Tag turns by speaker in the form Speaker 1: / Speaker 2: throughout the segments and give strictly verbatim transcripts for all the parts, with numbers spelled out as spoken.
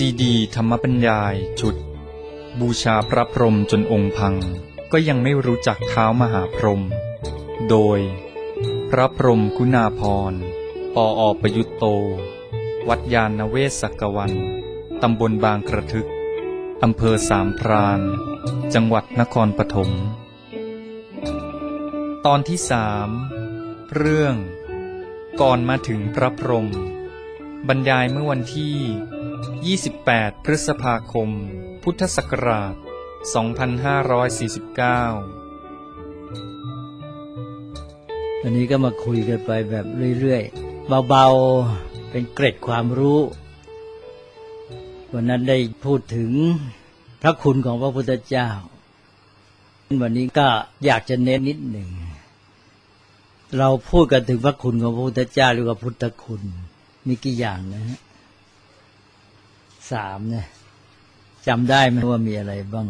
Speaker 1: ซีดีธรรมบรรยายชุดบูชาพระพรหมจนองค์พังก็ยังไม่รู้จักเท้ามหาพรหมโดยพระพรหมคุณาภรณ์ปออประยุตโตวัดยานเวศกวันตำบลบางกระทึกอำเภอสามพรานจังหวัดนครปฐมตอนที่สามเรื่องก่อนมาถึงพระพรหมบรรยายเมื่อวันที่ยี่สิบแปดพฤษภาคมพุทธศักราชสองพันห้าร้อยสี่สิบเก้า
Speaker 2: วันนี้ก็มาคุยกันไปแบบเรื่อยๆเบาๆเป็นเกร็ดความรู้วันนั้นได้พูดถึงพระคุณของพระพุทธเจ้าวันนี้ก็อยากจะเน้นนิดหนึ่งเราพูดกันถึงพระคุณของพระพุทธเจ้าหรือว่าพุทธคุณมีกี่อย่างนะฮะสามเนี่ยจำได้ไหมว่ามีอะไรบ้าง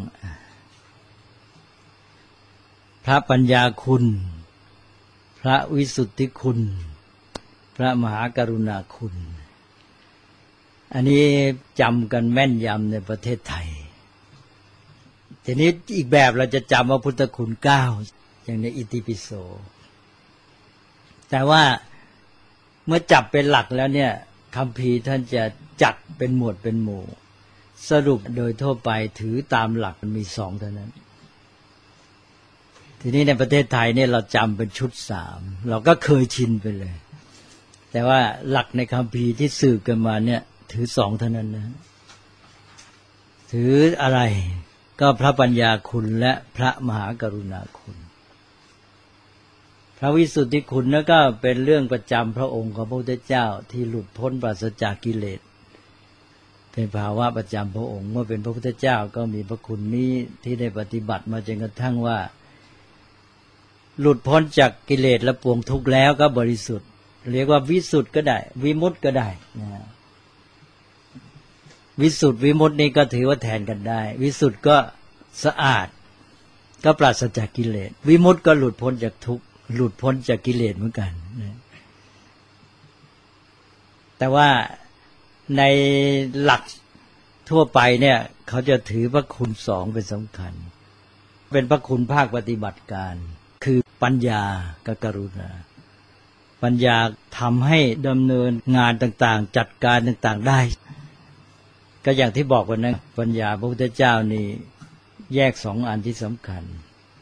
Speaker 2: พระปัญญาคุณพระวิสุทธิคุณพระมหากรุณาคุณอันนี้จำกันแม่นยำในประเทศไทยทีนี้อีกแบบเราจะจำว่าพุทธคุณเก้าอย่างในอิติปิโสแต่ว่าเมื่อจับเป็นหลักแล้วเนี่ยคัมภีร์ท่านจะจัดเป็นหมวดเป็นหมู่สรุปโดยทั่วไปถือตามหลักมันมีสองเท่านั้นทีนี้ในประเทศไทยเนี่ยเราจำเป็นชุดสามเราก็เคยชินไปเลยแต่ว่าหลักในคัมภีร์ที่สืบกันมาเนี่ยถือสองเท่านั้นนะถืออะไรก็พระปัญญาคุณและพระมหากรุณาคุณพระวิสุทธิคุณนั่นก็เป็นเรื่องประจำพระองค์ของพระพุทธเจ้าที่หลุดพ้นปราศจากกิเลสเป็นภาวะประจำพระองค์เมื่อเป็นพระพุทธเจ้าก็มีพระคุณนี้ที่ได้ปฏิบัติมาจนกระทั่งว่าหลุดพ้นจากกิเลสและปวงทุกข์แล้วก็บริสุทธิ์เรียกว่าวิสุทธิ์ก็ได้วิมุตติก็ได้นะวิสุทธิ์วิมุตตินี่ก็ถือว่าแทนกันได้วิสุทธิ์ก็สะอาดก็ปราศจากกิเลสวิมุตติก็หลุดพ้นจากทุกข์หลุดพ้นจากกิเลสเหมือนกันนะแต่ว่าในหลักทั่วไปเนี่ยเขาจะถือพระคุณสองเป็นสำคัญเป็นพระคุณภาคปฏิบัติการคือปัญญากับกรุณาปัญญาทำให้ดำเนินงานต่างๆจัดการต่างๆได้ก็อย่างที่บอกวันนั้นปัญญาพระพุทธเจ้านี่แยกสองอันที่สำคัญ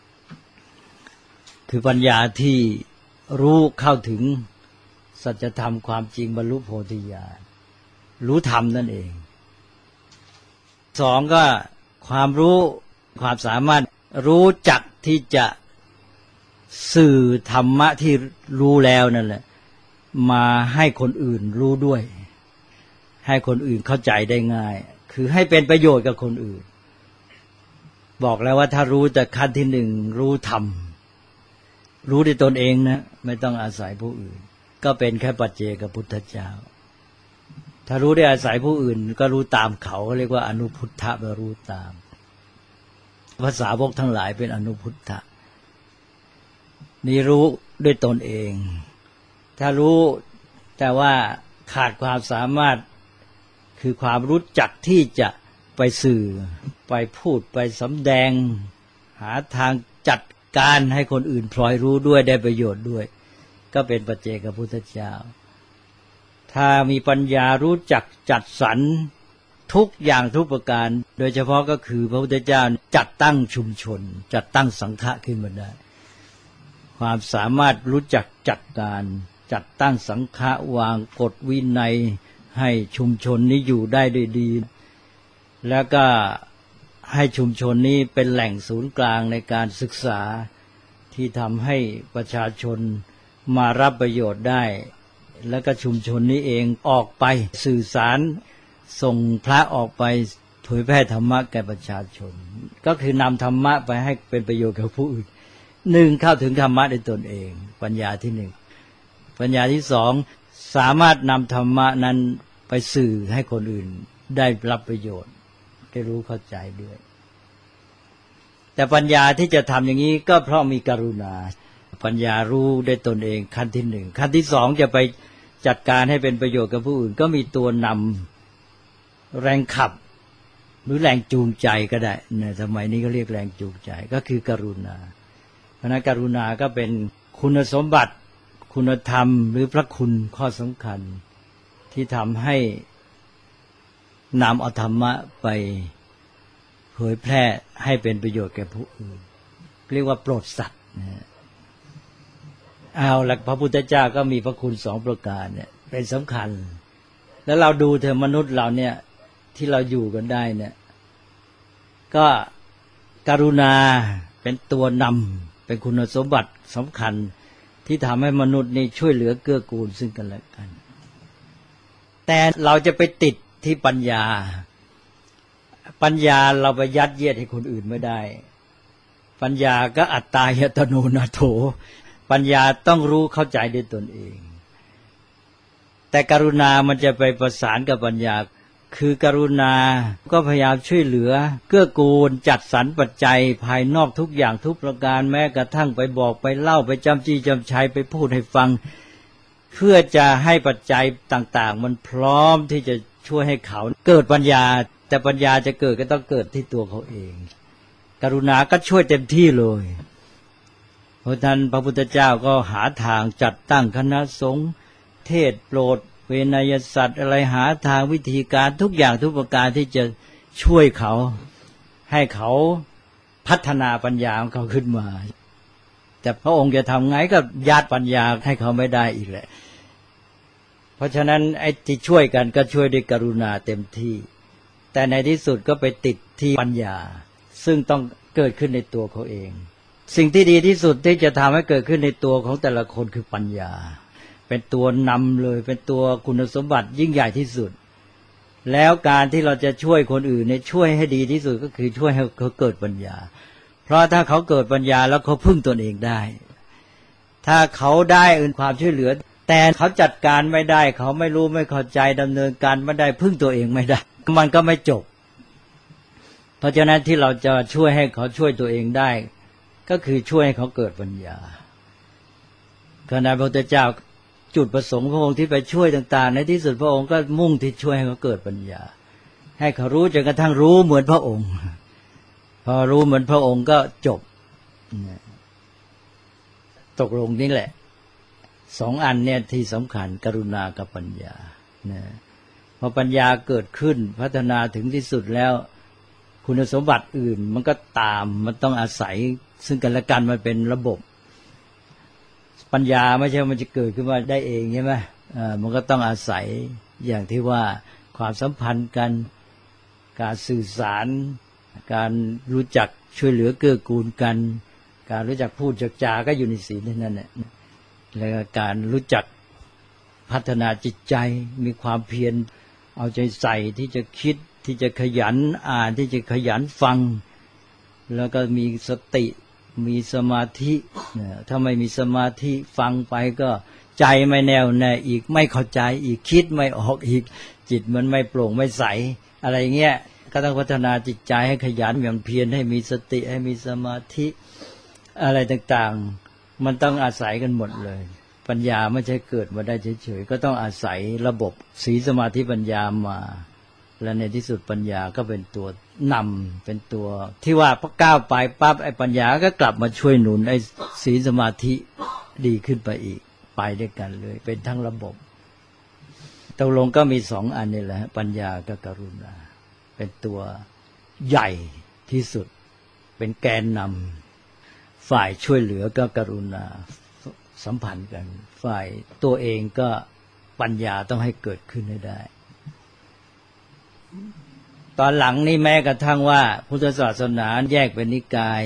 Speaker 2: คือปัญญาที่รู้เข้าถึงสัจธรรมความจริงบรรลุโพธิญาณรู้ธรรมนั่นเองสองก็ความรู้ความสามารถรู้จักที่จะสื่อธรรมะที่รู้แล้วนั่นแหละมาให้คนอื่นรู้ด้วยให้คนอื่นเข้าใจได้ง่ายคือให้เป็นประโยชน์กับคนอื่นบอกแล้วว่าถ้ารู้แต่ขั้นที่หนึ่งรู้ธรรมรู้ด้วยตนเองนะไม่ต้องอาศัยผู้อื่นก็เป็นแค่ปัจเจกพุทธเจ้าถ้ารู้ได้อาศัยผู้อื่นก็รู้ตามเขาเรียกว่าอนุพุทธะแปลรู้ตามภาษาวกทั้งหลายเป็นอนุพุทธะนี่รู้ด้วยตนเองถ้ารู้แต่ว่าขาดความสามารถคือความรู้จักที่จะไปสื่อไปพูดไปสำแดงหาทางจัดการให้คนอื่นพลอยรู้ด้วยได้ประโยชน์ด้วยก็เป็นปัจเจกพุทธเจ้าถ้ามีปัญญารู้จักจัดสรรทุกอย่างทุกประการโดยเฉพาะก็คือพระพุทธเจ้าจัดตั้งชุมชนจัดตั้งสังฆะขึ้นมาได้ความสามารถรู้จักจัดการจัดตั้งสังฆะวางกฎวินัยให้ชุมชนนี้อยู่ได้ด้วยดีแล้วก็ให้ชุมชนนี้เป็นแหล่งศูนย์กลางในการศึกษาที่ทำให้ประชาชนมารับประโยชน์ได้แล้วก็ชุมชนนี้เองออกไปสื่อสารส่งพระออกไปเผยแพร่ธรรมะแก่ประชาชนก็คือนำธรรมะไปให้เป็นประโยชน์กับผู้อื่นหนึ่งเข้าถึงธรรมะในตนเองปัญญาที่หนึ่งปัญญาที่สองสามารถนำธรรมะนั้นไปสื่อให้คนอื่นได้รับประโยชน์ได้รู้เข้าใจด้วยแต่ปัญญาที่จะทำอย่างนี้ก็เพราะมีกรุณาปัญญารู้ได้ตนเองขั้นที่หนึ่งขั้นที่สองจะไปจัดการให้เป็นประโยชน์กับผู้อื่นก็มีตัวนแรงขับหรือแรงจูงใจก็ได้ในสมัยนี้ก็เรียกแรงจูงใจก็คือกรุณาเพราะนั้นกรุณาก็เป็นคุณสมบัติคุณธรรมหรือพระคุณข้อสำคัญที่ทำให้นำเอาธรรมะไปเผยแพร่ให้เป็นประโยชน์แก่ผู้อื่นเรียกว่าโปรดสัตว์นะเอาหลักพระพุทธเจ้าก็มีพระคุณสองประการเนี่ยเป็นสำคัญแล้วเราดูเถอะมนุษย์เราเนี่ยที่เราอยู่กันได้เนี่ยก็กรุณาเป็นตัวนำเป็นคุณสมบัติสำคัญที่ทำให้มนุษย์นี่ช่วยเหลือเกื้อกูลซึ่งกันและกันแต่เราจะไปติดที่ปัญญาปัญญาเราไปยัดเยียดให้คนอื่นไม่ได้ปัญญาก็อัตตายตโนนาโถปัญญาต้องรู้เข้าใจด้วยตนเองแต่กรุณามันจะไปประสานกับปัญญาคือกรุณาก็พยายามช่วยเหลือเกื้อกูลจัดสรรปัจจัยภายนอกทุกอย่างทุกประการแม้กระทั่งไปบอกไปเล่าไปจำจี้จำชัยไปพูดให้ฟังเพื่อจะให้ปัจจัยต่างๆมันพร้อมที่จะช่วยให้เขาเกิดปัญญาแต่ปัญญาจะเกิดก็ต้องเกิดที่ตัวเขาเองกรุณาก็ช่วยเต็มที่เลยเพราะฉะนั้นพระพุทธเจ้าก็หาทางจัดตั้งคณะสงฆ์เทศโปรดเวนยสัตว์อะไรหาทางวิธีการทุกอย่างทุกประการที่จะช่วยเขาให้เขาพัฒนาปัญญาของเขาขึ้นมาแต่พระองค์จะทำไงก็ยัดปัญญาให้เขาไม่ได้อีกแหละเพราะฉะนั้นไอ้ที่ช่วยกันก็ช่วยด้วยกรุณาเต็มที่แต่ในที่สุดก็ไปติดที่ปัญญาซึ่งต้องเกิดขึ้นในตัวเขาเองสิ่งที่ดีที่สุดที่จะทำให้เกิดขึ้นในตัวของแต่ละคนคือปัญญาเป็นตัวนำเลยเป็นตัวคุณสมบัติยิ่งใหญ่ที่สุดแล้วการที่เราจะช่วยคนอื่นเนี่ยช่วยให้ดีที่สุดก็คือช่วยให้เขาเกิดปัญญาเพราะถ้าเขาเกิดปัญญาแล้วเขาพึ่งตนเองได้ถ้าเขาได้อื่นความช่วยเหลือแต่เขาจัดการไม่ได้เขาไม่รู้ไม่เข้าใจดำเนินการไม่ได้พึ่งตัวเองไม่ได้มันก็ไม่จบเพราะฉะนั้นที่เราจะช่วยให้เขาช่วยตัวเองได้ก็คือช่วยให้เขาเกิดปัญญาขณะพระพุทธเจ้าจุดประสงค์พระองค์ที่ไปช่วยต่างๆในที่สุดพระองค์ก็มุ่งที่ช่วยให้เขาเกิดปัญญาให้เขารู้จนกระทั่งรู้เหมือนพระองค์พอรู้เหมือนพระองค์ก็จบตกลงนี่แหละสองอันเนี่ยที่สำคัญกรุณากับปัญญานะพอปัญญาเกิดขึ้นพัฒนาถึงที่สุดแล้วคุณสมบัติอื่นมันก็ตามมันต้องอาศัยซึ่งกันและกันมันเป็นระบบปัญญาไม่ใช่มันจะเกิดขึ้นมาได้เองใช่ไหมอ่ามันก็ต้องอาศัยอย่างที่ว่าความสัมพันธ์กันการสื่อสารการรู้จักช่วยเหลือเกื้อกูลกันการรู้จักพูดจักจาก็อยู่ในศีลนั่นแหละแล้วการรู้จักพัฒนาจิตใจมีความเพียรเอาใจใส่ที่จะคิดที่จะขยันอ่านที่จะขยันฟังแล้วก็มีสติมีสมาธิถ้าไม่มีสมาธิฟังไปก็ใจไม่แน่วแน่อีกไม่เข้าใจอีกคิดไม่ออกอีกจิตมันไม่โปร่งไม่ใสอะไรเงี้ยก็ต้องพัฒนาจิตใจให้ขยันหมั่นเพียรให้มีสติให้มีสมาธิอะไรต่างๆมันต้องอาศัยกันหมดเลยปัญญาไม่ใช่เกิดมาได้เฉยๆก็ต้องอาศัยระบบศีลสมาธิปัญญามาและในที่สุดปัญญาก็เป็นตัวนำเป็นตัวที่ว่าพอก้าวไปปั๊บไอ้ปัญญาก็กลับมาช่วยหนุนไอ้ศีลสมาธิดีขึ้นไปอีกไปด้วยกันเลยเป็นทั้งระบบตกลงก็มีสองอันนี่แหละปัญญากับกรุณาเป็นตัวใหญ่ที่สุดเป็นแกนนำฝ่ายช่วยเหลือก็กรุณาสัมพันธ์กันฝ่ายตัวเองก็ปัญญาต้องให้เกิดขึ้นให้ได้ตอนหลังนี่แม้กระทั่งว่าพุทธศาสนาแยกเป็นนิกาย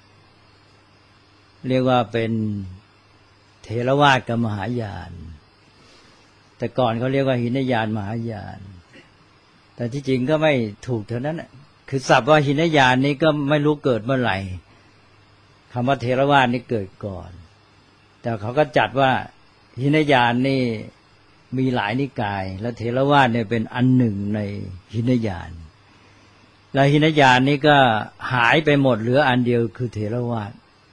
Speaker 2: เรียกว่าเป็นเถรวาทกับมหายานแต่ก่อนเขาเรียกว่าหินยานมหายานแต่ที่จริงก็ไม่ถูกเท่านั้นคือศัพท์ว่าหินยานนี้ก็ไม่รู้เกิดเมื่อไหร่คำว่าเถรวาทนี่เกิดก่อนแต่เขาก็จัดว่าหินยานนี่มีหลายนิกายและเถรวาทเนี่ยเป็นอันหนึ่งในหินยานและหินยานนี้ก็หายไปหมดเหลืออันเดียวคือเถรวาท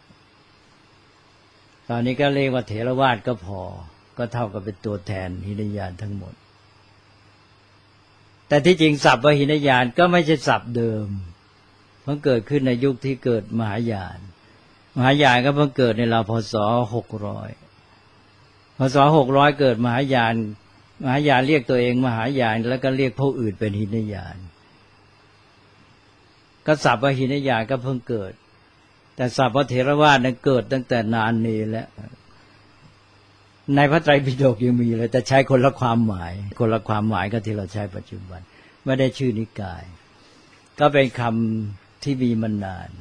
Speaker 2: ตอนนี้ก็เรียกว่าเถรวาทก็พอก็เท่ากับเป็นตัวแทนหินยานทั้งหมดแต่ที่จริงศัพท์วหินญาณก็ไม่ใช่ศัพท์เดิมเพิ่งเกิดขึ้นในยุคที่เกิดมหายานมหายานก็เพิ่งเกิดในราวพศหกร้อยพศหกร้อยเกิดมหายานมหายานเรียกตัวเองมหายานแล้วก็เรียกพวกอื่นเป็นหินญาณก็ศัพท์วหินญาณก็เพิ่งเกิดแต่ศัพท์พระเถรวาทนั้นเกิดตั้งแต่นานนี้แล้วในพระไตรปิฎกยังมีเลยแต่ใช้คนละความหมายคนละความหมายกับที่เราใช้ปัจจุบันไม่ได้ชื่อนิกายก็เป็นคำที่มีมานาน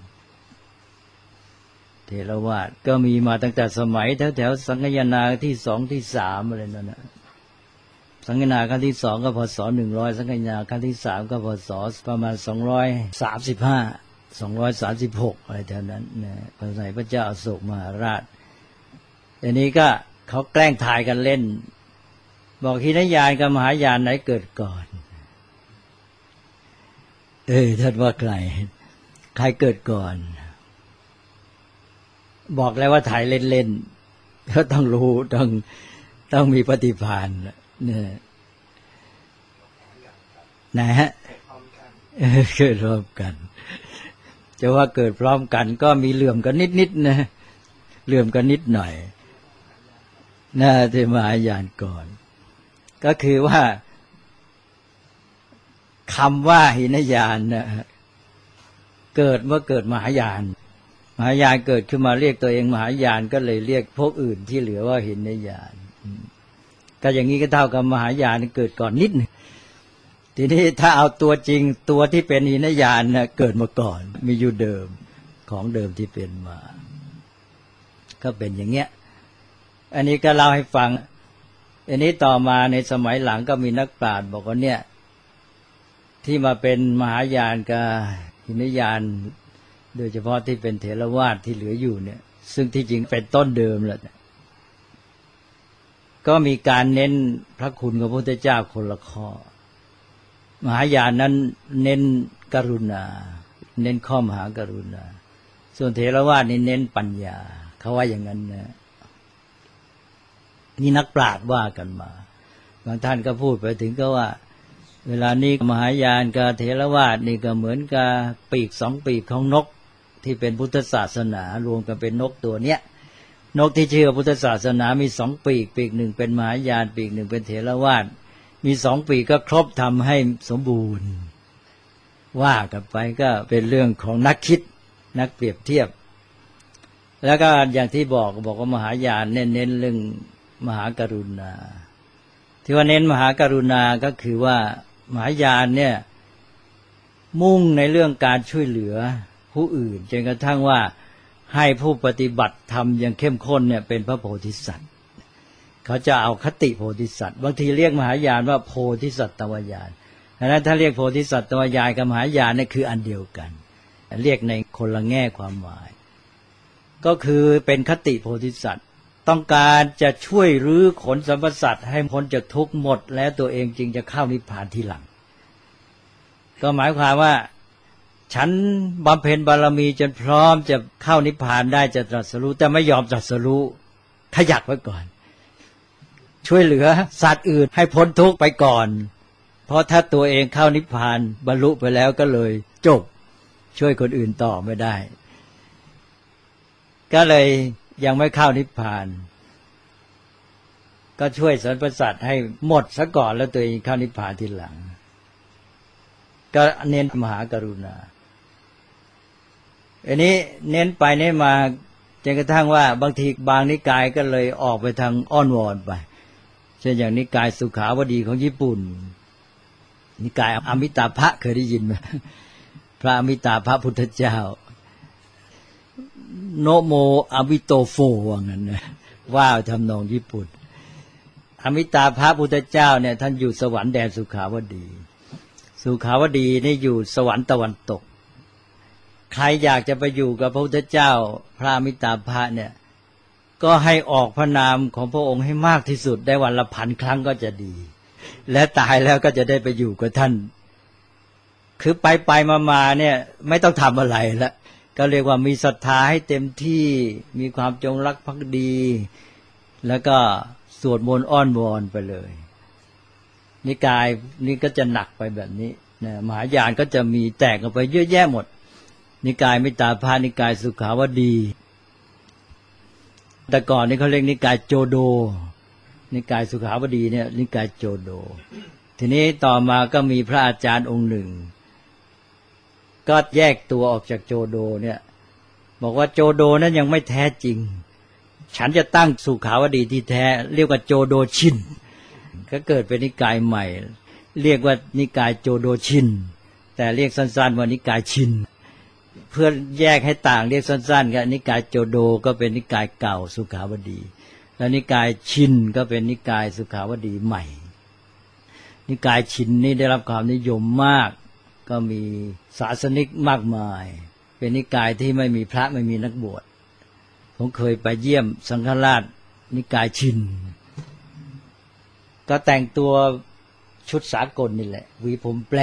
Speaker 2: เถรวาทก็มีมาตั้งแต่สมัยแถวๆสังฆยนาที่สองที่สามอะไรนั่นนะสังฆยนาครั้งที่สองก็พศหนึ่งร้อยสังฆยนาครั้งที่สามก็พศประมาณสองร้อยสามสิบห้าสองร้อยสามสิบหกอะไรแถวนั้นนะสมัยพระเจ้าอโศกมหาราชอันนี้ก็เขาแกล้งทายกันเล่นบอกหินญาณกับมหายานไหนเกิดก่อนเออท่านว่าใครใครเกิดก่อนบอกแล้วว่าถ่ายเล่นๆก็ต้องรู้ต้องต้องมีปฏิภาณเนี่ยนะฮะเกิดพร้อมกันจะว่าเกิดพร้อมกันก็มีเหลื่อมกันนิดๆนะเหลื่อมกันนิดหน่อยน่าจะมหายานก่อนก็คือว่าคำว่าหินญาณนะเกิดเมื่อเกิดมหายานมหายานเกิดขึ้นมาเรียกตัวเองมหายานก็เลยเรียกพวกอื่นที่เหลือว่าหินญาณก็อย่างนี้ก็เท่ากับมหายานเกิดก่อนนิดนึงทีนี้ถ้าเอาตัวจริงตัวที่เป็นหินญาณนะเกิดมาก่อนมีอยู่เดิมของเดิมที่เป็นมาก็เป็นอย่างเงี้ยอันนี้ก็เล่าให้ฟังอันนี้ต่อมาในสมัยหลังก็มีนักปราชญ์บอกว่าเนี่ยที่มาเป็นมหายานกับหินญาณโดยเฉพาะที่เป็นเถรวาทที่เหลืออยู่เนี่ยซึ่งที่จริงเป็นต้นเดิมแหละก็มีการเน้นพระคุณของพระพุทธเจ้าคนละข้อมหายานนั้นเน้นกรุณาเน้นข้อมหากรุณาส่วนเถรวาทนี่เน้นปัญญาเขาว่าอย่างนั้นนะนี่นักปราชญ์ว่ากันมาบางท่านก็พูดไปถึงก็ว่าเวลานี้มหายานกับเถรวาทนี่ก็เหมือนกับปีกสองปีกของนกที่เป็นพุทธศาสนารวมกันเป็นนกตัวเนี้ยนกที่ชื่อพุทธศาสนามีสองปีกปีกหนึ่งเป็นมหายานปีกหนึ่งเป็นเถรวาทมีสองปีกก็ครบทำให้สมบูรณ์ว่ากันไปก็เป็นเรื่องของนักคิดนักเปรียบเทียบแล้วก็อย่างที่บอกบอกว่ามหายานเน้นเน้นเรื่องมหากรุณาที่ว่าเน้นมหากรุณาก็คือว่ามหายานเนี่ยมุ่งในเรื่องการช่วยเหลือผู้อื่นจนกระทั่งว่าให้ผู้ปฏิบัติธรรมอย่างเข้มข้นเนี่ยเป็นพระโพธิสัตว์เขาจะเอาคติโพธิสัตว์บางทีเรียกมหายานว่าโพธิสัตตวญาณดังนั้นถ้าเรียกโพธิสัตตวญาณกับมหายานเนี่ยคืออันเดียวกันเรียกในคนละแง่ความหมายก็คือเป็นคติโพธิสัตว์ต้องการจะช่วยรื้อขนสรรพสัตว์ให้พ้นจากทุกข์หมดแล้วตัวเองจึงจะเข้านิพพานทีหลังก็หมายความว่าฉันบำเพ็ญบารมีจนพร้อมจะเข้านิพพานได้จะตรัสรู้แต่ไม่ยอมตรัสรู้ขยักไว้ก่อนช่วยเหลือสัตว์อื่นให้พ้นทุกข์ไปก่อนเพราะถ้าตัวเองเข้านิพพานบรรลุไปแล้วก็เลยจบช่วยคนอื่นต่อไม่ได้ก็เลยยังไม่เข้านิพพานก็ช่วยสรรพสัตว์ให้หมดซะก่อนแล้วตัวเองเข้านิพพานทีหลังก็เน้นมหากรุณาอันนี้เน้นไปเน้นมาจนกระทั่งว่าบางทีบางนิกายก็เลยออกไปทางอ้อนวอนไปเช่นอย่างนิกายสุขาวดีของญี่ปุ่นนิกายอมิตาภะเคยได้ยินไหมพระอมิตาภะพุทธเจ้าโนโมอมิโตโฟว่างั้นนะว่าทำนองญี่ปุ่นอมิตาภะพุทธเจ้าเนี่ยท่านอยู่สวรรค์แดนสุขาวดีสุขาวดีนี่อยู่สวรรค์ตะวันตกใครอยากจะไปอยู่กับพระพุทธเจ้าพระอมิตาภะเนี่ยก็ให้ออกพระนามของพระองค์ให้มากที่สุดได้วันละพันครั้งก็จะดีและตายแล้วก็จะได้ไปอยู่กับท่านคือไปไปมาๆเนี่ยไม่ต้องทำอะไรแล้วก็เรียกว่ามีศรัทธาให้เต็มที่มีความจงรักภักดีแล้วก็สวดมนต์อ้อนวอนไปเลยนิกายนี้ก็จะหนักไปแบบนี้นะมหายานก็จะมีแตกออกไปเยอะแยะหมดนิกายมิตาภานิกายสุขาวดีแต่ก่อนนี่เขาเรียกนิกายโจโดนิกายสุขาวดีเนี่ยนิกายโจโดทีนี้ต่อมาก็มีพระอาจารย์องค์หนึ่งก็แยกตัวออกจากโจโดเนี่ยบอกว่าโจโดนั้นยังไม่แท้จริงฉันจะตั้งสุขาวดีที่แท้เรียกว่าโจโดชินก็เกิดเป็นนิกายใหม่เรียกว่านิกายโจโดชินแต่เรียกสั้นๆว่านิกายชินเพื่อแยกให้ต่างเรียกสั้นๆก็นิกายโจโดก็เป็นนิกายเก่าสุขาวดีแล้วนิกายชินก็เป็นนิกายสุขาวดีใหม่นิกายชินนี่ได้รับความนิยมมากก็มีศาสนิกมากมายเป็นนิกายที่ไม่มีพระไม่มีนักบวชผมเคยไปเยี่ยมสังฆราชนิกายชินก็แต่งตัวชุดสากลนี่แหละหวีผมแปร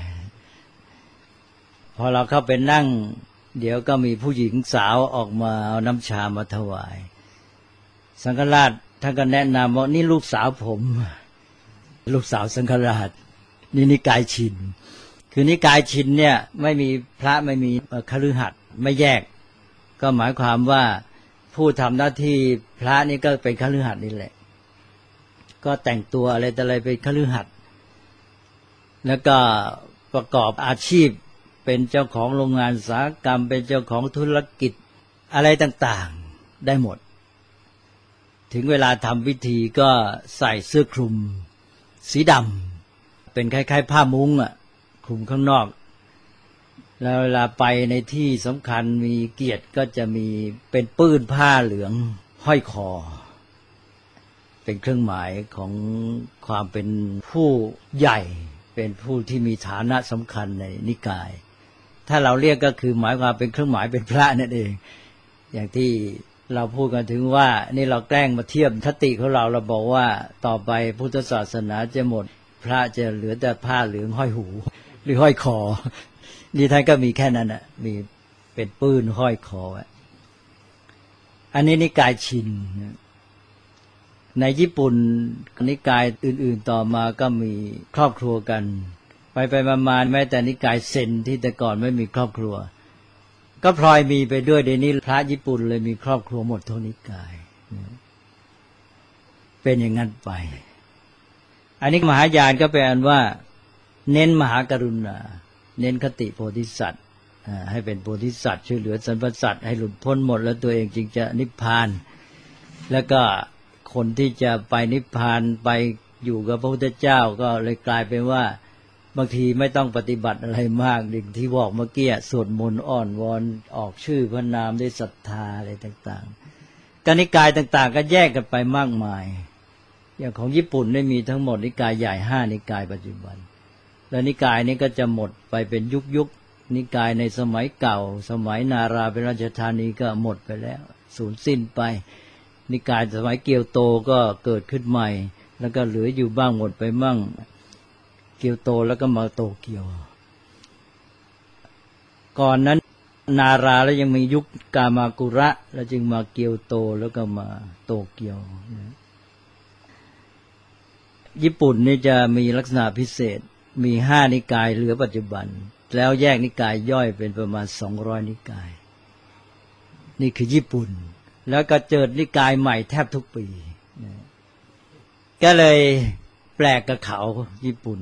Speaker 2: พอเราเข้าไปนั่งเดี๋ยวก็มีผู้หญิงสาวออกมาเอาน้ำชามาถวายสังฆราชท่านก็แนะนำว่านี่ลูกสาวผมลูกสาวสังฆราชนี่นิกายชินคือนิกายชินเนี่ยไม่มีพระไม่มีคฤหัสถ์ไม่แยกก็หมายความว่าผู้ทำหน้าที่พระนี่ก็เป็นคฤหัสถ์นี่แหละก็แต่งตัวอะไรแต่อะไรเป็นคฤหัสถ์แล้วก็ประกอบอาชีพเป็นเจ้าของโรงงานอุตสาหกรรมเป็นเจ้าของธุรกิจอะไรต่างๆได้หมดถึงเวลาทำพิธีก็ใส่เสื้อคลุมสีดำเป็นคล้ายๆผ้ามุ้งอ่ะคลุมข้างนอกแล้วเวลาไปในที่สำคัญมีเกียรติก็จะมีเป็นปื้นผ้าเหลืองห้อยคอเป็นเครื่องหมายของความเป็นผู้ใหญ่เป็นผู้ที่มีฐานะสำคัญในนิกายถ้าเราเรียกก็คือหมายความเป็นเครื่องหมายเป็นพระนั่นเองอย่างที่เราพูดกันถึงว่านี่เราแกล้งมาเทียบคติของเราเราบอกว่าต่อไปพุทธศาสนาจะหมดพระจะเหลือแต่ผ้าเหลืองห้อยหูหรือห้อยคอนี่ท่านก็มีแค่นั้นน่ะมีเป็นปื้นห้อยคออันนี้นิกายชินในญี่ปุ่นนิกายอื่นๆต่อมาก็มีครอบครัวกันไปไปมาๆแม้แต่นิกายเซนที่แต่ก่อนไม่มีครอบครัวก็พลอยมีไปด้วยเดี๋ยวนี้พระญี่ปุ่นเลยมีครอบครัวหมดทุกนิกายเป็นอย่างนั้นไปอันนี้มหายานก็แปลว่าเน้นมหากรุณาเน้นคติโพธิสัตว์ให้เป็นโพธิสัตว์ช่วยเหลือสรรพสัตว์ให้หลุดพ้นหมดแล้วตัวเองจึงจะนิพพานแล้วก็คนที่จะไปนิพพานไปอยู่กับพระพุทธเจ้าก็เลยกลายเป็นว่าบางทีไม่ต้องปฏิบัติอะไรมากอย่างที่บอกเมื่อกี้สวดมนต์อ้อนวอนออกชื่อพระนามด้วยศรัทธาอะไรต่างๆการนิกายต่างๆก็แยกกันไปมากมายอย่างของญี่ปุ่นได้มีทั้งหมดนิกายใหญ่ห้านิกายปัจจุบันและนิกายนี้ก็จะหมดไปเป็นยุคยุคนิกายในสมัยเก่าสมัยนาราเป็นราชธานีก็หมดไปแล้วสูญสิ้นไปนิกายสมัยเกียวโตก็เกิดขึ้นใหม่แล้วก็เหลืออยู่บ้างหมดไปมั่งเกียวโตแล้วก็มาโตเกียวก่อนนั้นนาราแล้วยังมียุคกามากุระแล้วจึงมาเกียวโตแล้วก็มาโตเกียวญี่ปุ่นนี่จะมีลักษณะพิเศษมีห้านิกายเหลือปัจจุบันแล้วแยกนิกายย่อยเป็นประมาณสองร้อยนิกายนี่คือญี่ปุ่นแล้วก็เจิดนิกายใหม่แทบทุกปีก็เลยแปลกกับเขาญี่ปุ่น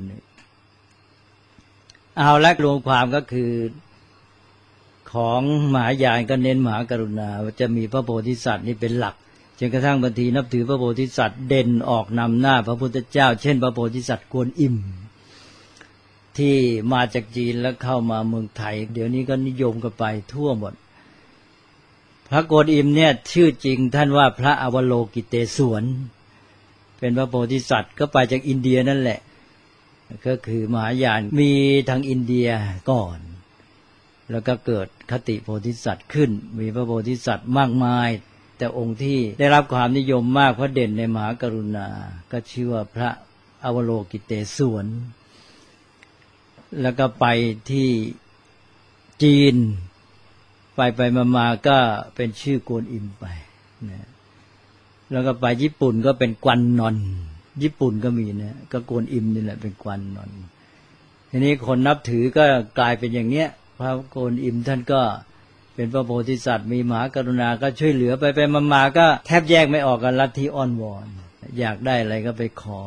Speaker 2: เอาละรวมความก็คือของมหายานก็เน้นมหากรุณาจะมีพระโพธิสัตว์นี่เป็นหลักจนกระทั่งบางทีนับถือพระโพธิสัตว์เด่นออกนำหน้าพระพุทธเจ้าเช่นพระโพธิสัตว์กวนอิมที่มาจากจีนแล้วเข้ามาเมืองไทยเดี๋ยวนี้ก็นิยมกันไปทั่วหมดพระกวนอิมเนี่ยชื่อจริงท่านว่าพระอวโลกิเตศวรเป็นพระโพธิสัตว์ก็ไปจากอินเดียนั่นแหละก็คือมหายานมีทางอินเดียก่อนแล้วก็เกิดคติโพธิสัตว์ขึ้นมีพระโพธิสัตว์มากมายแต่องค์ที่ได้รับความนิยมมากเพราะเด่นในมหากรุณาก็ชื่อว่าพระอวโลกิเตศวรแล้วก็ไปที่จีนไปไปมาๆก็เป็นชื่อกวนอิมไปนะแล้วก็ไปญี่ปุ่นก็เป็นกวันนอนญี่ปุ่นก็มีนะก็กวนอิมนี่แหละเป็นกวนนอนทีนี้คนนับถือก็กลายเป็นอย่างเนี้ยพระกวนอิมท่านก็เป็นพระโพธิสัตว์มีมหากรุณาก็ช่วยเหลือไปไปมาๆก็แทบแยกไม่ออกกันลัทธิอ้อนวอนอยากได้อะไรก็ไปขอ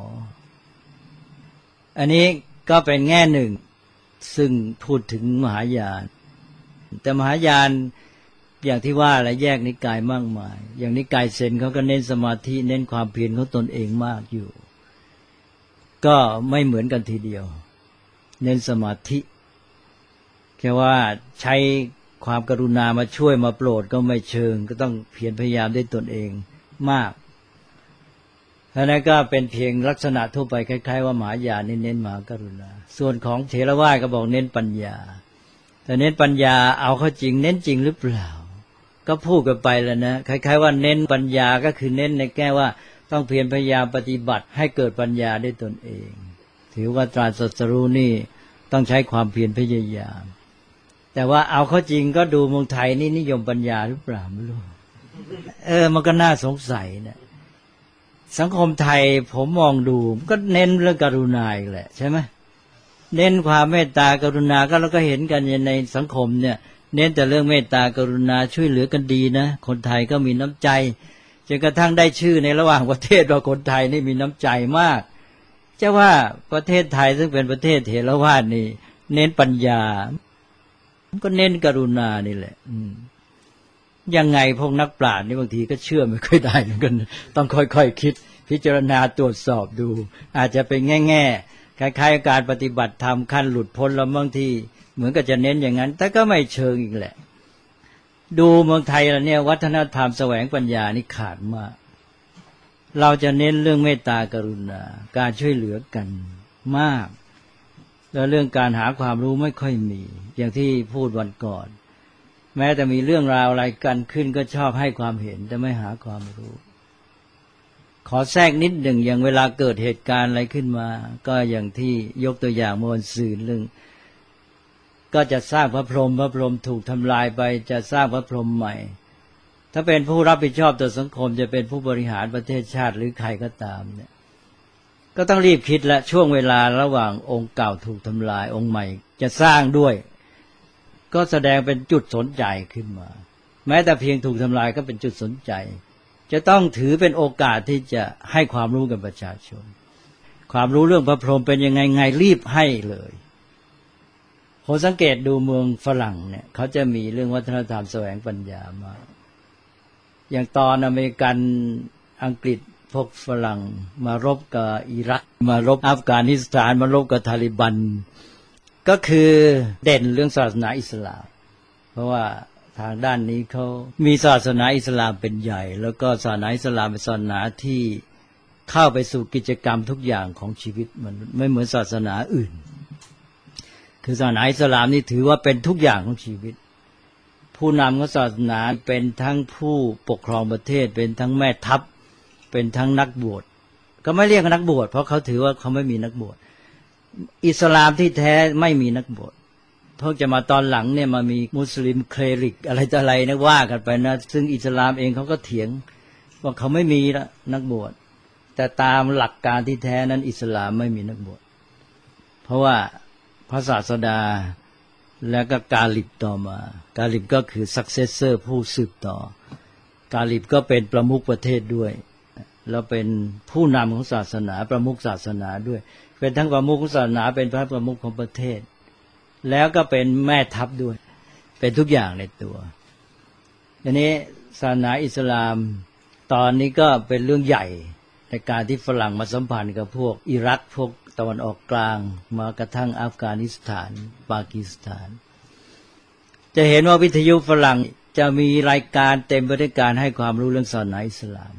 Speaker 2: อันนี้ก็เป็นแง่หนึ่งซึ่งพูดถึงมหายานแต่มหายานอย่างที่ว่าอะไรแยกนิกายมากมายอย่างนิกายเซนเขาก็เน้นสมาธิเน้นความเพียรของตนเองมากอยู่ก็ไม่เหมือนกันทีเดียวเน้นสมาธิแค่ว่าใช้ความกรุณามาช่วยมาโปรดก็ไม่เชิงก็ต้องเพียรพยายามด้วยตนเองมากเพราะนั้นก็เป็นเพียงลักษณะทั่วไปคล้ายๆว่ามหายานเน้นมหากรุณาส่วนของเถรวาทก็บอกเน้นปัญญาแต่เน้นปัญญาเอาเข้าจริงเน้นจริงหรือเปล่าก็พูดกันไปแล้วนะคล้ายๆว่าเน้นปัญญาก็คือเน้นในแก้ว่าต้องเพียรพยายามปฏิบัติให้เกิดปัญญาด้วยตนเองถือว่าตรัสตรู้นี่ต้องใช้ความเพียรพยายามแต่ว่าเอาเข้าจริงก็ดูเมืองไทยนี่นิยมปัญญาหรือเปล่าไม่รู้เออมันก็น่าสงสัยนะสังคมไทยผมมองดูก็เน้นเรื่องกรุณาอีกแหละใช่ไหมเน้นความเมตตากรุณาก็เราก็เห็นกันในสังคมเนี่ยเน้นแต่เรื่องเมตตากรุณาช่วยเหลือกันดีนะคนไทยก็มีน้ำใจจนกระทั่งได้ชื่อในระหว่างประเทศว่าคนไทยนี่มีน้ำใจมากจะว่าประเทศไทยซึ่งเป็นประเทศเถรวาทนี่เน้นปัญญาก็เน้นกรุณานี่แหละยังไงพวกนักปราชญ์นี่บางทีก็เชื่อไม่ค่อยได้เหมือนกันต้องค่อยๆ ค, คิดพิจารณาตรวจสอบดูอาจจะเป็นแง่ๆคล้ายๆการปฏิบัติธรรมขั้นหลุดพ้นแล้วบางทีเหมือนกับจะเน้นอย่างนั้นแต่ก็ไม่เชิงอีกแหละดูเมืองไทยแล้วเนี่ยวัฒนธรรมแสวงปัญญานี่ขาดมากเราจะเน้นเรื่องเมตตากรุณาการช่วยเหลือกันมากแล้วเรื่องการหาความรู้ไม่ค่อยมีอย่างที่พูดวันก่อนแม้แต่มีเรื่องราวอะไรกันขึ้นก็ชอบให้ความเห็นแต่ไม่หาความรู้ขอแทรกนิดหนึ่งอย่างเวลาเกิดเหตุการณ์อะไรขึ้นมาก็อย่างที่ยกตัวอย่างเมื่อวันศุกร์เรื่องก็จะสร้างพระพรหมพระพรหมถูกทำลายไปจะสร้างพระพรหมใหม่ถ้าเป็นผู้รับผิดชอบต่อสังคมจะเป็นผู้บริหารประเทศชาติหรือใครก็ตามเนี่ยก็ต้องรีบคิดและช่วงเวลาระหว่างองค์เก่าถูกทำลายองค์ใหม่จะสร้างด้วยก็แสดงเป็นจุดสนใจขึ้นมาแม้แต่เพียงถูกทำลายก็เป็นจุดสนใจจะต้องถือเป็นโอกาสที่จะให้ความรู้กับประชาชนความรู้เรื่องพระพรหมเป็นยังไงไงรีบให้เลยผมสังเกตดูเมืองฝรั่งเนี่ยเขาจะมีเรื่องวัฒนธรรมแสวงปัญญามาอย่างตอนอเมริกันอังกฤษพวกฝรั่งมารบกับอิรักมารบอัฟกานิสถานมารบกับทาลิบันก็คือเด่นเรื่องศาสนาอิสลามเพราะว่าทางด้านนี้เขามีศาสนาอิสลามเป็นใหญ่แล้วก็ศาสนาอิสลามเป็นศาสนาที่เข้าไปสู่กิจกรรมทุกอย่างของชีวิตมันไม่เหมือนศาสนาอื่นคือศาสนาอิสลามนี่ถือว่าเป็นทุกอย่างของชีวิตผู้นำของศาสนาเป็นทั้งผู้ปกครองประเทศเป็นทั้งแม่ทัพเป็นทั้งนักบวชก็ไม่เรียกนักบวชเพราะเขาถือว่าเขาไม่มีนักบวชอิสลามที่แท้ไม่มีนักบวชเพิ่งจะมาตอนหลังเนี่ยมามีมุสลิมเคลริกอะไรต่ออะไรนะว่ากันไปนะซึ่งอิสลามเองเขาก็เถียงว่าเขาไม่มีละนักบวชแต่ตามหลักการที่แท้นั้นอิสลามไม่มีนักบวชเพราะว่าพระศาสดาแล้วก็กาลิบต่อมากาลิบก็คือซักเซสเซอร์ผู้สืบต่อกาลิบก็เป็นประมุขประเทศด้วยแล้วเป็นผู้นำของศาสนาประมุขศาสนาด้วยเป็นทั้งประมุขของศาสนาเป็นพระประมุขของประเทศแล้วก็เป็นแม่ทัพด้วยเป็นทุกอย่างในตัวทีนี้ศาสนาอิสลามตอนนี้ก็เป็นเรื่องใหญ่ในการที่ฝรั่งมาสัมพันธ์กับพวกอิรักพวกตะวันออกกลางมากระทั่งอัฟกานิสถานปากีสถานจะเห็นว่าวิทยุฝรั่งจะมีรายการเต็มไปด้วยการให้ความรู้เรื่องศาสนาอิสลาม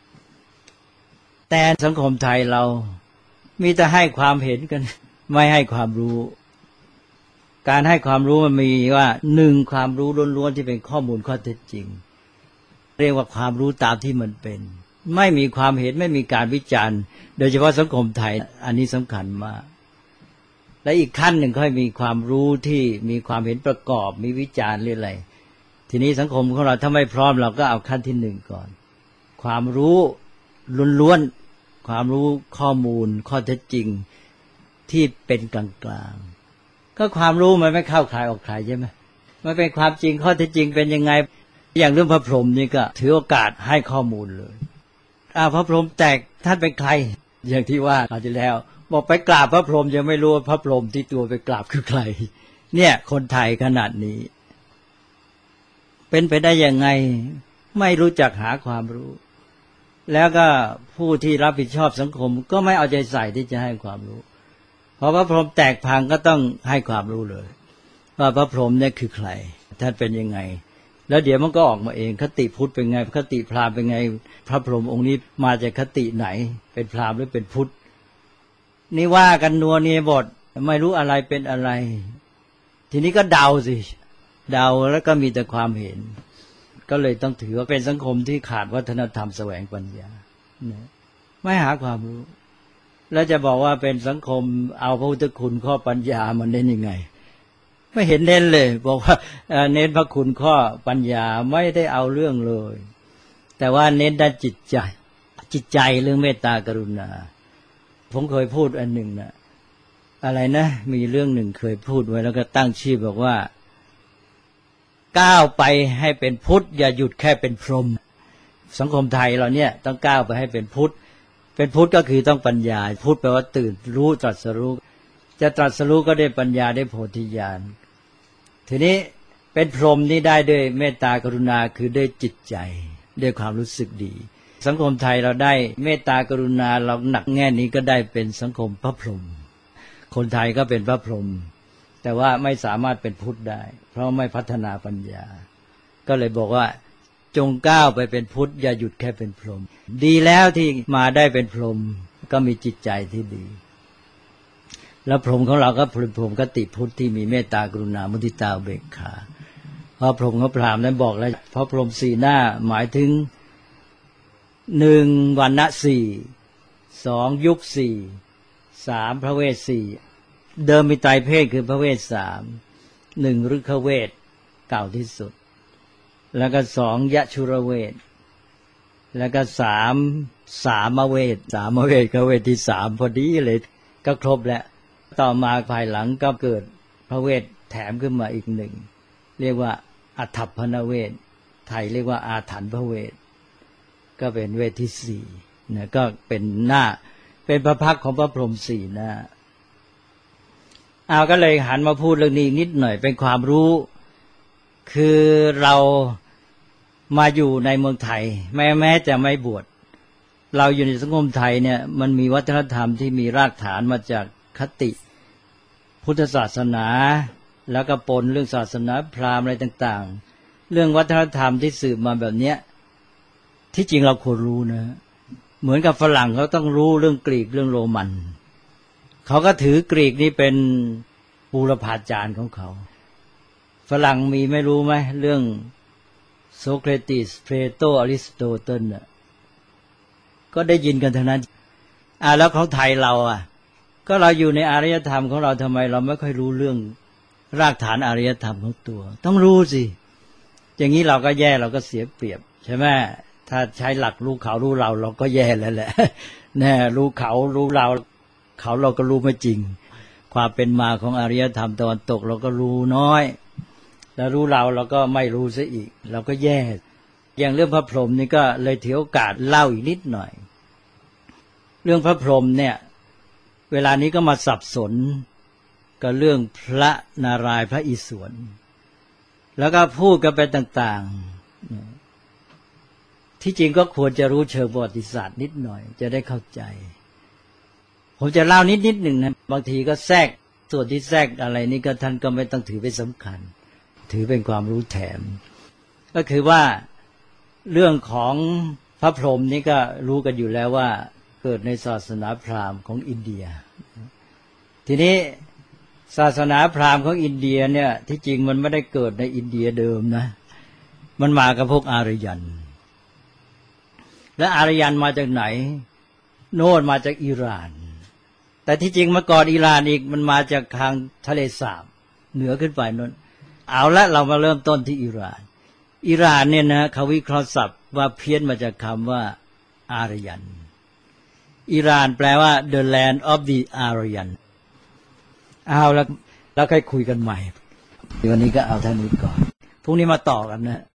Speaker 2: แต่สังคมไทยเรามีแต่ให้ความเห็นกันไม่ให้ความรู้การให้ความรู้มันมีว่าหนึ่งความรู้ล้วนๆที่เป็นข้อมูลข้อเท็จจริงเรียกว่าความรู้ตามที่มันเป็นไม่มีความเห็นไม่มีการวิจารณ์โดยเฉพาะสังคมไทยอันนี้สำคัญมากและอีกขั้นหนึ่งค่อยมีความรู้ที่มีความเห็นประกอบมีวิจารณ์เรื่องอะไรทีนี้สังคมของเราถ้าไม่พร้อมเราก็เอาขั้นที่หนึ่งก่อนความรู้ล้วนความรู้ข้อมูลข้อเท็จจริงที่เป็นกลางๆก็ความรู้มันไม่เข้าใครออกใครใช่ไหมมันเป็นความจริงข้อเท็จจริงเป็นยังไงอย่างเรื่องพระพรหมนี่ก็ถือโอกาสให้ข้อมูลเลยอ้าวพระพรหมแตกท่านเป็นใครอย่างที่ว่าคราวที่แล้วบอกไปกราบพระพรหมยังไม่รู้ว่าพระพรหมที่ตัวไปกราบคือใครเนี่ยคนไทยขนาดนี้เป็นไปได้ยังไงไม่รู้จักหาความรู้แล้วก็ผู้ที่รับผิดชอบสังคมก็ไม่เอาใจใส่ที่จะให้ความรู้พอพระพรหมแตกพังก็ต้องให้ความรู้เลยว่าพระพรหมเนี่ยคือใครท่านเป็นยังไงแล้วเดี๋ยวมันก็ออกมาเองคติพุทธเป็นไงคติพราหมณ์เป็นไงพระพรหมองค์นี้มาจากคติไหนเป็นพราหมณ์หรือเป็นพุทธนี่ว่ากันนัวเนียบทไม่รู้อะไรเป็นอะไรทีนี้ก็เดาสิเดาแล้วก็มีแต่ความเห็นก็เลยต้องถือว่าเป็นสังคมที่ขาดวัฒนธรรมแสวงปัญญาไม่หาความรู้แล้วจะบอกว่าเป็นสังคมเอาพระพุทธคุณข้อปัญญามันเน้นยังไงไม่เห็นเน้นเลยบอกว่าเน้นพระคุณข้อปัญญาไม่ได้เอาเรื่องเลยแต่ว่าเน้นด้านจิตใจจิตใจเรื่องเมตตากรุณาผมเคยพูดอันหนึ่งนะอะไรนะมีเรื่องหนึ่งเคยพูดไว้แล้วก็ตั้งชื่อบอกว่าก้าวไปให้เป็นพุทธอย่าหยุดแค่เป็นพรหมสังคมไทยเราเนี่ยต้องก้าวไปให้เป็นพุทธเป็นพุทธก็คือต้องปัญญาพุทธแปลว่าตื่นรู้ตรัสรู้จะตรัสรู้ก็ได้ปัญญาได้โพธิญาณทีนี้เป็นพรหมนี่ได้ด้วยเมตตากรุณาคือด้วยจิตใจด้วยความรู้สึกดีสังคมไทยเราได้เมตตากรุณาเราหนักแง่นี้ก็ได้เป็นสังคมพระพรหมคนไทยก็เป็นพระพรหมแต่ว่าไม่สามารถเป็นพุทธได้เพราะไม่พัฒนาปัญญาก็เลยบอกว่าจงก้าวไปเป็นพุทธอย่าหยุดแค่เป็นพรหมดีแล้วที่มาได้เป็นพรหมก็มีจิตใจที่ดีแล้วพรหมของเราก็เป็นพรหมคติพุทธที่มีเมตตากรุณามุทิตาอุเบกขาเพราะพรหมของพราหมณ์นั้นบอกแล้วเพราะพรหมสี่หน้าหมายถึงหนึ่งวรรณะสี่สองยุคสี่สามพระเวทสี่เดิมมีไตรเพศคือพระเวทสามหนึ่งฤกขเวทเก่าที่สุดแล้วก็สองยชุรเวทแล้วก็สามสามเวทสามเวทก็เวทที่สามพอดีเลยก็ครบแล้วต่อมาภายหลังก็เกิดพระเวทแถมขึ้นมาอีกหนึ่งเรียกว่าอัฏฐพนเวทไทยเรียกว่าอาถรรพ์พระเวทก็เป็นเวทที่สี่นะก็เป็นหน้าเป็นพระพักตร์ของพระพรหมสี่หน้าเอาก็เลยหันมาพูดเรื่องนี้นิดหน่อยเป็นความรู้คือเรามาอยู่ในเมืองไทยแม้แม้จะไม่บวชเราอยู่ในสังคมไทยเนี่ยมันมีวัฒนธรรมที่มีรากฐานมาจากคติพุทธศาสนาแล้วก็ปนเรื่องศาสนาพราหมณ์อะไรต่างๆเรื่องวัฒนธรรมที่สืบมาแบบเนี้ยที่จริงเราควรรู้นะเหมือนกับฝรั่งเขาต้องรู้เรื่องกรีกเรื่องโรมันเขาก็ถือกรีกนี่เป็นบูรพาจารย์ของเขาฝรั่งมีไม่รู้ไหมเรื่องโซเครติสเพลโตอริสโตเติลน่ะก็ได้ยินกันทั้งนั้นอ่าแล้วของไทยเราอ่ะก็เราอยู่ในอารยธรรมของเราทำไมเราไม่ค่อยรู้เรื่องรากฐานอารยธรรมของตัวต้องรู้สิอย่างนี้เราก็แย่เราก็เสียเปรียบใช่ไหมถ้าใช้หลักรู้เขารู้เราเราก็แย่แล้วแหละแน่รู้เขารู้เราเขาเราก็รู้ไม่จริงความเป็นมาของอารยธรรมตะวันตกเราก็รู้น้อยแล้วรู้เราเราก็ไม่รู้ซะอีกเราก็แย่อย่างเรื่องพระพรหมนี่ก็เลยถือโอกาสเล่าอีกนิดหน่อยเรื่องพระพรหมเนี่ยเวลานี้ก็มาสับสนกับเรื่องพระนารายณ์พระอิศวรแล้วก็พูดกันไปต่างๆที่จริงก็ควรจะรู้เชิงประวัติศาสตร์นิดหน่อยจะได้เข้าใจผมจะเล่านิดนิดหนึ่งนะบางทีก็แทรกส่วนที่แทรกอะไรนี่ก็ท่านก็ไม่ต้องถือเป็นสำคัญถือเป็นความรู้แถมก็คือว่าเรื่องของพระพรหมนี่ก็รู้กันอยู่แล้วว่าเกิดในศาสนาพราหมณ์ของอินเดียทีนี้ศาสนาพราหมณ์ของอินเดียเนี่ยที่จริงมันไม่ได้เกิดในอินเดียเดิมนะมันมากับพวกอารยันและอารยันมาจากไหนโน่นมาจากอิหร่านแต่ที่จริงมาก่อนอิหร่านอีกมันมาจากทางทะเลสาบเหนือขึ้นไปนั่นเอาละเรามาเริ่มต้นที่อิหร่านอิหร่านเนี่ยนะเขาวิเคราะห์ศัพท์ว่าเพี้ยนมาจากคำว่าอารยันอิหร่านแปลว่า the land of the Aryan เอาแล้วแล้วค่อยคุยกันใหม่วันนี้ก็เอาเท่านี้ก่อนพรุ่งนี้มาต่อกันนะ